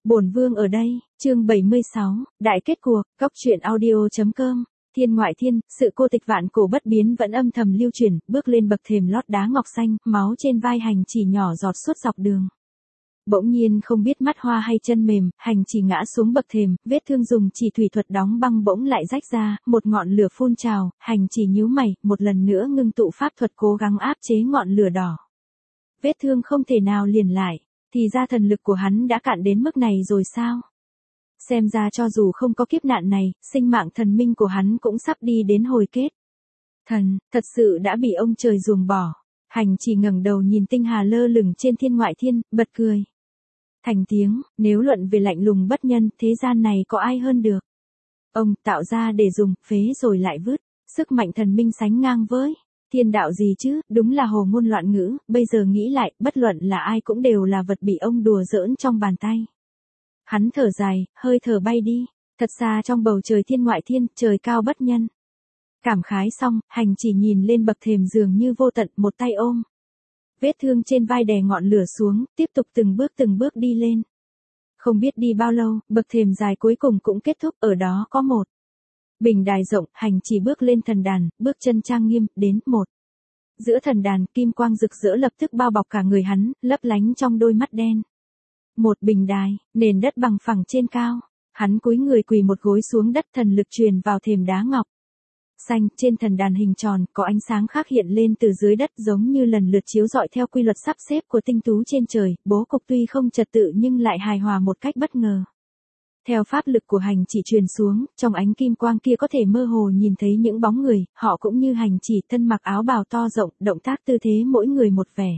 Bổn vương ở đây, chương 76, đại kết cuộc, góc truyện audio.com. Thiên ngoại thiên, sự cô tịch vạn cổ bất biến vẫn âm thầm lưu truyền, bước lên bậc thềm lót đá ngọc xanh, máu trên vai hành chỉ nhỏ giọt suốt dọc đường. Bỗng nhiên không biết mắt hoa hay chân mềm, hành chỉ ngã xuống bậc thềm, vết thương dùng chỉ thủy thuật đóng băng bỗng lại rách ra, một ngọn lửa phun trào, hành chỉ nhíu mày, một lần nữa ngưng tụ pháp thuật cố gắng áp chế ngọn lửa đỏ. Vết thương không thể nào liền lại, thì ra thần lực của hắn đã cạn đến mức này rồi sao? Xem ra cho dù không có kiếp nạn này, sinh mạng thần minh của hắn cũng sắp đi đến hồi kết. Thần, thật sự đã bị ông trời ruồng bỏ. Hành chỉ ngẩng đầu nhìn tinh hà lơ lửng trên thiên ngoại thiên, bật cười. Thành tiếng, nếu luận về lạnh lùng bất nhân, thế gian này có ai hơn được. Ông tạo ra để dùng, phế rồi lại vứt, sức mạnh thần minh sánh ngang với thiên đạo gì chứ, đúng là hồ ngôn loạn ngữ, bây giờ nghĩ lại, bất luận là ai cũng đều là vật bị ông đùa giỡn trong bàn tay. Hắn thở dài, hơi thở bay đi, thật xa trong bầu trời thiên ngoại thiên, trời cao bất nhân. Cảm khái xong, hành chỉ nhìn lên bậc thềm dường như vô tận, một tay ôm vết thương trên vai đè ngọn lửa xuống, tiếp tục từng bước đi lên. Không biết đi bao lâu, bậc thềm dài cuối cùng cũng kết thúc, ở đó có một bình đài rộng, hành chỉ bước lên thần đàn, bước chân trang nghiêm, đến một. Giữa thần đàn, kim quang rực rỡ lập tức bao bọc cả người hắn, lấp lánh trong đôi mắt đen. Một bình đài, nền đất bằng phẳng trên cao. Hắn cúi người quỳ một gối xuống đất, thần lực truyền vào thềm đá ngọc xanh, trên thần đàn hình tròn, có ánh sáng khác hiện lên từ dưới đất giống như lần lượt chiếu rọi theo quy luật sắp xếp của tinh tú trên trời, bố cục tuy không trật tự nhưng lại hài hòa một cách bất ngờ. Theo pháp lực của hành chỉ truyền xuống, trong ánh kim quang kia có thể mơ hồ nhìn thấy những bóng người, họ cũng như hành chỉ, thân mặc áo bào to rộng, động tác tư thế mỗi người một vẻ.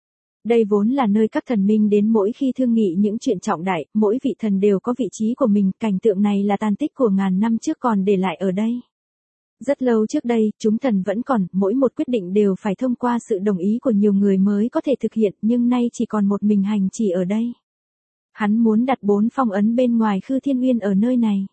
Đây vốn là nơi các thần minh đến mỗi khi thương nghị những chuyện trọng đại, mỗi vị thần đều có vị trí của mình, cảnh tượng này là tàn tích của ngàn năm trước còn để lại ở đây. Rất lâu trước đây, chúng thần vẫn còn, mỗi một quyết định đều phải thông qua sự đồng ý của nhiều người mới có thể thực hiện, nhưng nay chỉ còn một mình hành chỉ ở đây. Hắn muốn đặt 4 phong ấn bên ngoài Khư Thiên Uyên ở nơi này.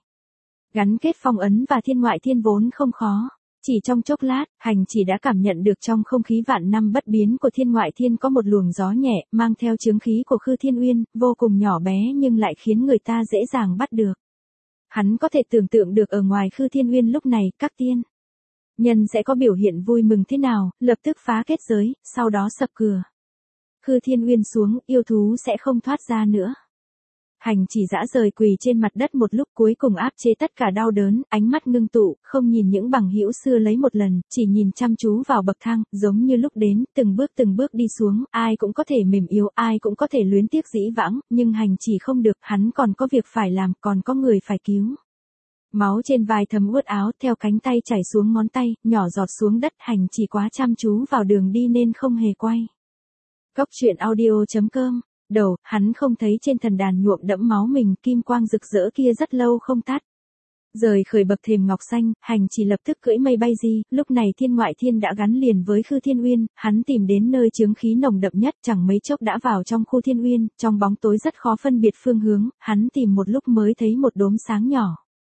Gắn kết phong ấn và thiên ngoại thiên vốn không khó. Chỉ trong chốc lát, hành chỉ đã cảm nhận được trong không khí vạn năm bất biến của thiên ngoại thiên có một luồng gió nhẹ, mang theo chướng khí của Khư Thiên Uyên, vô cùng nhỏ bé nhưng lại khiến người ta dễ dàng bắt được. Hắn có thể tưởng tượng được ở ngoài Khư Thiên Uyên lúc này, các tiên nhân sẽ có biểu hiện vui mừng thế nào, lập tức phá kết giới, sau đó sập cửa Khư Thiên Uyên xuống, yêu thú sẽ không thoát ra nữa. Hành chỉ dã rời quỳ trên mặt đất một lúc, cuối cùng áp chế tất cả đau đớn, ánh mắt ngưng tụ, không nhìn những bằng hữu xưa lấy một lần, chỉ nhìn chăm chú vào bậc thang, giống như lúc đến, từng bước đi xuống, ai cũng có thể mềm yếu, ai cũng có thể luyến tiếc dĩ vãng, nhưng hành chỉ không được, hắn còn có việc phải làm, còn có người phải cứu. Máu trên vai thấm ướt áo, theo cánh tay chảy xuống ngón tay, nhỏ giọt xuống đất, hành chỉ quá chăm chú vào đường đi nên không hề quay. Góc truyện audio.com. Đầu, hắn không thấy trên thần đàn nhuộm đẫm máu mình, kim quang rực rỡ kia rất lâu không tắt. Rời khởi bậc thềm ngọc xanh, hành chỉ lập tức cưỡi mây bay di, lúc này thiên ngoại thiên đã gắn liền với Khư Thiên Uyên, hắn tìm đến nơi chướng khí nồng đậm nhất, chẳng mấy chốc đã vào trong khu Thiên Uyên, trong bóng tối rất khó phân biệt phương hướng, hắn tìm một lúc mới thấy một đốm sáng nhỏ.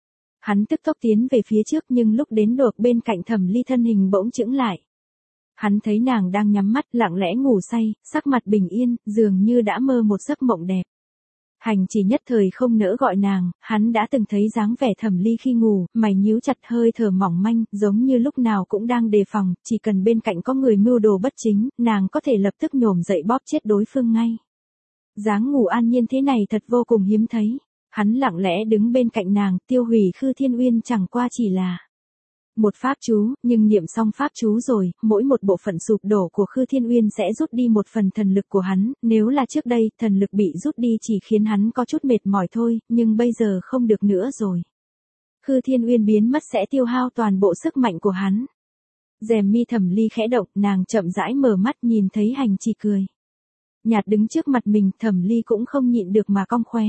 Hắn tức tốc tiến về phía trước nhưng lúc đến được bên cạnh Thẩm Ly thân hình bỗng chững lại. Hắn thấy nàng đang nhắm mắt, lặng lẽ ngủ say, sắc mặt bình yên, dường như đã mơ một giấc mộng đẹp. Hành chỉ nhất thời không nỡ gọi nàng, hắn đã từng thấy dáng vẻ Thẩm Ly khi ngủ, mày nhíu chặt, hơi thở mỏng manh, giống như lúc nào cũng đang đề phòng, chỉ cần bên cạnh có người mưu đồ bất chính, nàng có thể lập tức nhổm dậy bóp chết đối phương ngay. Dáng ngủ an nhiên thế này thật vô cùng hiếm thấy. Hắn lặng lẽ đứng bên cạnh nàng, tiêu hủy Khư Thiên Uyên chẳng qua chỉ là một pháp chú, nhưng niệm xong pháp chú rồi, mỗi một bộ phận sụp đổ của Khư Thiên Uyên sẽ rút đi một phần thần lực của hắn, nếu là trước đây, thần lực bị rút đi chỉ khiến hắn có chút mệt mỏi thôi, nhưng bây giờ không được nữa rồi. Khư Thiên Uyên biến mất sẽ tiêu hao toàn bộ sức mạnh của hắn. Rèm mi Thẩm Ly khẽ động, nàng chậm rãi mở mắt nhìn thấy hành chỉ cười nhạt đứng trước mặt mình, Thẩm Ly cũng không nhịn được mà cong khóe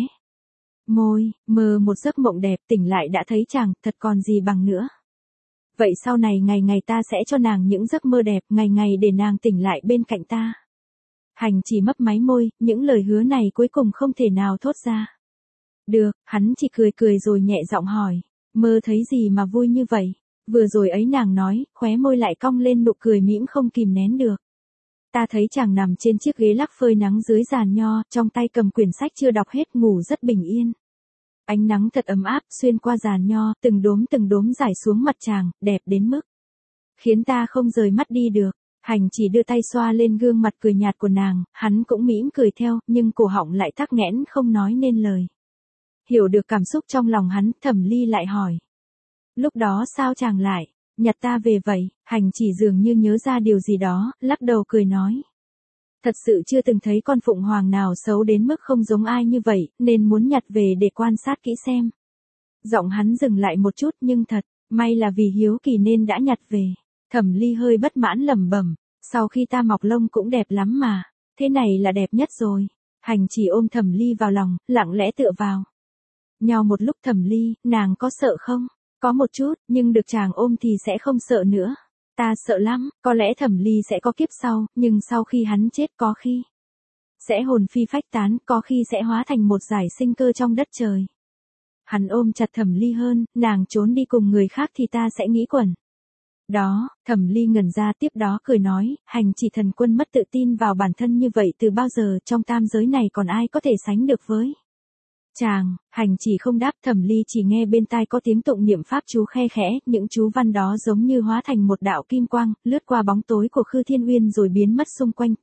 môi, mơ một giấc mộng đẹp, tỉnh lại đã thấy chàng, thật còn gì bằng nữa. Vậy sau này ngày ngày ta sẽ cho nàng những giấc mơ đẹp, ngày ngày để nàng tỉnh lại bên cạnh ta. Hành chỉ mấp máy môi, những lời hứa này cuối cùng không thể nào thốt ra. Được, hắn chỉ cười rồi nhẹ giọng hỏi, mơ thấy gì mà vui như vậy? Vừa rồi ấy nàng nói, khóe môi lại cong lên nụ cười mỉm không kìm nén được. Ta thấy chàng nằm trên chiếc ghế lắc phơi nắng dưới giàn nho, trong tay cầm quyển sách chưa đọc hết ngủ rất bình yên. Ánh nắng thật ấm áp xuyên qua giàn nho, từng đốm rải xuống mặt chàng, đẹp đến mức khiến ta không rời mắt đi được. Hành chỉ đưa tay xoa lên gương mặt cười nhạt của nàng, hắn cũng mỉm cười theo, nhưng cổ họng lại tắc nghẽn không nói nên lời. Hiểu được cảm xúc trong lòng hắn, Thẩm Ly lại hỏi. Lúc đó sao chàng lại nhặt ta về vậy? Hành chỉ dường như nhớ ra điều gì đó, lắc đầu cười nói. Thật sự chưa từng thấy con phụng hoàng nào xấu đến mức không giống ai như vậy, nên muốn nhặt về để quan sát kỹ xem. Giọng hắn dừng lại một chút nhưng thật, may là vì hiếu kỳ nên đã nhặt về. Thẩm Ly hơi bất mãn lẩm bẩm, sau khi ta mọc lông cũng đẹp lắm mà, thế này là đẹp nhất rồi. Hành chỉ ôm Thẩm Ly vào lòng, lặng lẽ tựa vào nhau một lúc. Thẩm Ly, nàng có sợ không? Có một chút, nhưng được chàng ôm thì sẽ không sợ nữa. Ta sợ lắm, có lẽ Thẩm Ly sẽ có kiếp sau, nhưng sau khi hắn chết có khi sẽ hồn phi phách tán, có khi sẽ hóa thành một dải sinh cơ trong đất trời. Hắn ôm chặt Thẩm Ly hơn, nàng trốn đi cùng người khác thì ta sẽ nghĩ quẩn. Đó, Thẩm Ly ngẩn ra tiếp đó cười nói, Hành chỉ thần quân mất tự tin vào bản thân như vậy từ bao giờ, trong tam giới này còn ai có thể sánh được với chàng. Hành chỉ không đáp. Thẩm Ly chỉ nghe bên tai có tiếng tụng niệm pháp chú khe khẽ, những chú văn đó giống như hóa thành một đạo kim quang, lướt qua bóng tối của Khư Thiên Uyên rồi biến mất xung quanh.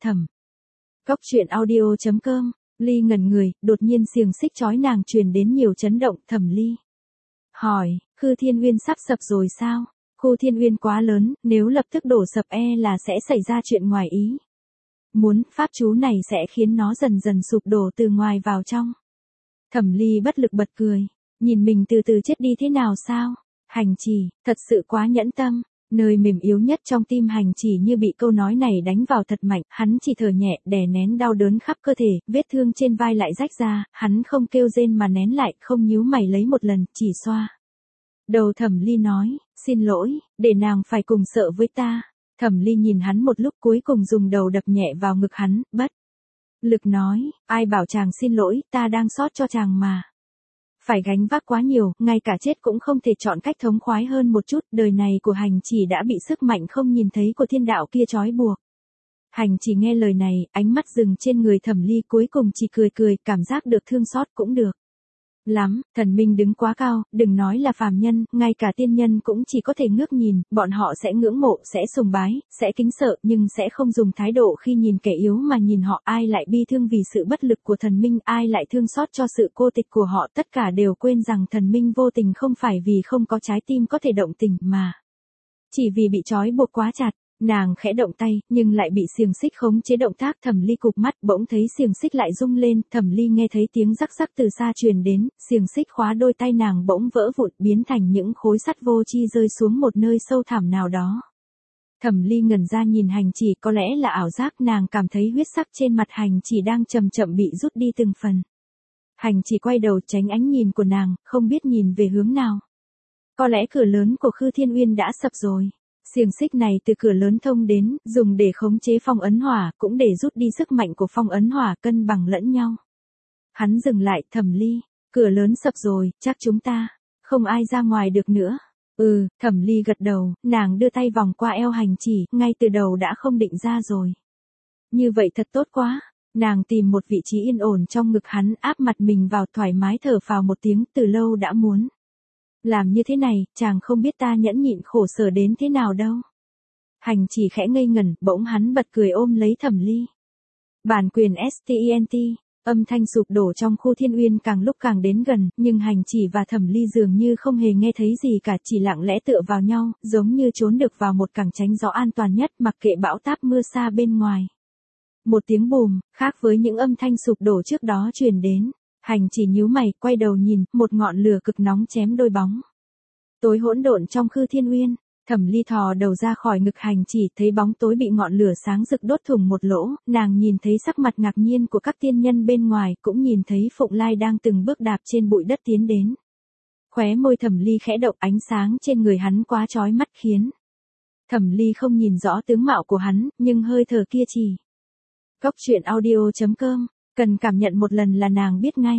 Góc truyện audio.com. Ly ngẩn người, đột nhiên xiềng xích trói nàng truyền đến nhiều chấn động. Thẩm Ly hỏi, Khư Thiên Uyên sắp sập rồi sao? Khư Thiên Uyên quá lớn, nếu lập tức đổ sập là sẽ xảy ra chuyện ngoài ý muốn, pháp chú này sẽ khiến nó dần dần sụp đổ từ ngoài vào trong. Thẩm Ly bất lực bật cười, nhìn mình từ từ chết đi thế nào sao? Hành chỉ, thật sự quá nhẫn tâm. Nơi mềm yếu nhất trong tim Hành chỉ như bị câu nói này đánh vào thật mạnh, hắn chỉ thở nhẹ, đè nén đau đớn khắp cơ thể, vết thương trên vai lại rách ra, hắn không kêu rên mà nén lại, không nhíu mày lấy một lần, chỉ xoa đầu. Thẩm Ly nói, xin lỗi, để nàng phải cùng sợ với ta. Thẩm Ly nhìn hắn một lúc cuối cùng dùng đầu đập nhẹ vào ngực hắn, bất lực nói, ai bảo chàng xin lỗi, ta đang xót cho chàng mà. Phải gánh vác quá nhiều, ngay cả chết cũng không thể chọn cách thống khoái hơn một chút, đời này của Hành chỉ đã bị sức mạnh không nhìn thấy của thiên đạo kia trói buộc. Hành chỉ nghe lời này, ánh mắt dừng trên người Thẩm Ly cuối cùng chỉ cười, cảm giác được thương xót cũng được lắm. Thần minh đứng quá cao, đừng nói là phàm nhân, ngay cả tiên nhân cũng chỉ có thể ngước nhìn, bọn họ sẽ ngưỡng mộ, sẽ sùng bái, sẽ kính sợ, nhưng sẽ không dùng thái độ khi nhìn kẻ yếu mà nhìn họ. Ai lại bi thương vì sự bất lực của thần minh, ai lại thương xót cho sự cô tịch của họ, tất cả đều quên rằng thần minh vô tình không phải vì không có trái tim có thể động tình, mà chỉ vì bị trói buộc quá chặt. Nàng khẽ động tay, nhưng lại bị xiềng xích khống chế động tác. Thẩm Ly cụp mắt, bỗng thấy xiềng xích lại rung lên. Thẩm Ly nghe thấy tiếng rắc rắc từ xa truyền đến, xiềng xích khóa đôi tay nàng bỗng vỡ vụn, biến thành những khối sắt vô chi rơi xuống một nơi sâu thẳm nào đó. Thẩm Ly ngẩn ra nhìn Hành chỉ, có lẽ là ảo giác, nàng cảm thấy huyết sắc trên mặt Hành chỉ đang chậm chậm bị rút đi từng phần. Hành chỉ quay đầu tránh ánh nhìn của nàng, không biết nhìn về hướng nào. Có lẽ cửa lớn của Khư Thiên Uyên đã sập rồi. Xiềng xích này từ cửa lớn thông đến, dùng để khống chế phong ấn hỏa, cũng để rút đi sức mạnh của phong ấn hỏa, cân bằng lẫn nhau. Hắn dừng lại. Thẩm Ly, cửa lớn sập rồi, chắc chúng ta không ai ra ngoài được nữa. Thẩm Ly gật đầu, nàng đưa tay vòng qua eo Hành chỉ, ngay từ đầu đã không định ra rồi. Như vậy thật tốt quá. Nàng tìm một vị trí yên ổn trong ngực hắn, áp mặt mình vào, thoải mái thở phào một tiếng, từ lâu đã muốn làm như thế này, chàng không biết ta nhẫn nhịn khổ sở đến thế nào đâu. Hành chỉ khẽ ngây ngẩn, bỗng hắn bật cười ôm lấy Thẩm Ly. Bản quyền STENT, âm thanh sụp đổ trong Khư Thiên Uyên càng lúc càng đến gần, nhưng Hành chỉ và Thẩm Ly dường như không hề nghe thấy gì cả, chỉ lặng lẽ tựa vào nhau, giống như trốn được vào một cảng tránh gió an toàn nhất, mặc kệ bão táp mưa xa bên ngoài. Một tiếng bùm, khác với những âm thanh sụp đổ trước đó truyền đến. Hành chỉ nhíu mày, quay đầu nhìn, một ngọn lửa cực nóng chém đôi bóng tối hỗn độn trong Khư Thiên Uyên. Thẩm Ly thò đầu ra khỏi ngực Hành chỉ, thấy bóng tối bị ngọn lửa sáng rực đốt thủng một lỗ, nàng nhìn thấy sắc mặt ngạc nhiên của các tiên nhân bên ngoài, cũng nhìn thấy Phụng Lai đang từng bước đạp trên bụi đất tiến đến. Khóe môi Thẩm Ly khẽ động, ánh sáng trên người hắn quá chói mắt khiến Thẩm Ly không nhìn rõ tướng mạo của hắn, nhưng hơi thở kia chỉ. Góc truyện audio.com, cần cảm nhận một lần là nàng biết ngay.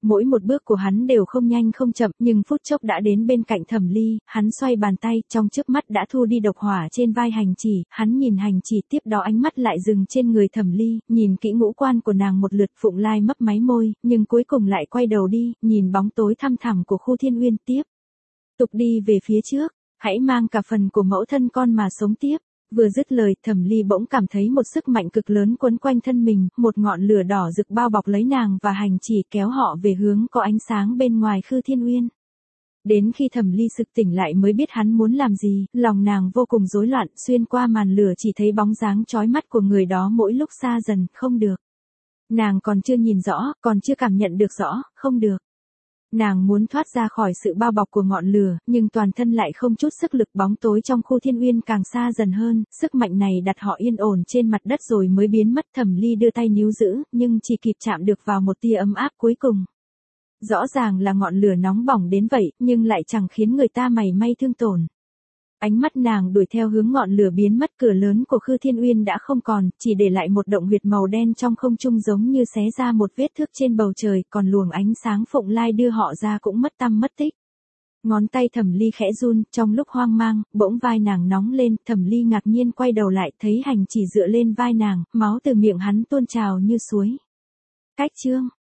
Mỗi một bước của hắn đều không nhanh không chậm, nhưng phút chốc đã đến bên cạnh Thẩm Ly, hắn xoay bàn tay, trong chớp mắt đã thu đi độc hỏa trên vai Hành Chỉ, hắn nhìn Hành Chỉ tiếp đó ánh mắt lại dừng trên người Thẩm Ly, nhìn kỹ ngũ quan của nàng một lượt. Phụng Lai mấp máy môi, nhưng cuối cùng lại quay đầu đi, nhìn bóng tối thăm thẳm của khu Thiên Uyên tiếp tục đi về phía trước, hãy mang cả phần của mẫu thân con mà sống tiếp. Vừa dứt lời, Thẩm Ly bỗng cảm thấy một sức mạnh cực lớn quấn quanh thân mình, một ngọn lửa đỏ rực bao bọc lấy nàng và Hành Chỉ, kéo họ về hướng có ánh sáng bên ngoài Khư Thiên Uyên. Đến khi Thẩm Ly sực tỉnh lại mới biết hắn muốn làm gì, lòng nàng vô cùng rối loạn, xuyên qua màn lửa chỉ thấy bóng dáng chói mắt của người đó mỗi lúc xa dần, không được. Nàng còn chưa nhìn rõ, còn chưa cảm nhận được rõ, không được. Nàng muốn thoát ra khỏi sự bao bọc của ngọn lửa, nhưng toàn thân lại không chút sức lực. Bóng tối trong khu Thiên Uyên càng xa dần hơn, sức mạnh này đặt họ yên ổn trên mặt đất rồi mới biến mất. Thẩm Ly đưa tay níu giữ, nhưng chỉ kịp chạm được vào một tia ấm áp cuối cùng. Rõ ràng là ngọn lửa nóng bỏng đến vậy, nhưng lại chẳng khiến người ta mảy may thương tổn. Ánh mắt nàng đuổi theo hướng ngọn lửa biến mất, cửa lớn của Khư Thiên Uyên đã không còn, chỉ để lại một động huyệt màu đen trong không trung giống như xé ra một vết thước trên bầu trời, còn luồng ánh sáng Phụng Lai đưa họ ra cũng mất tăm mất tích. Ngón tay Thẩm Ly khẽ run, trong lúc hoang mang, bỗng vai nàng nóng lên, Thẩm Ly ngạc nhiên quay đầu lại, thấy Hành Chỉ dựa lên vai nàng, máu từ miệng hắn tuôn trào như suối. Cách chương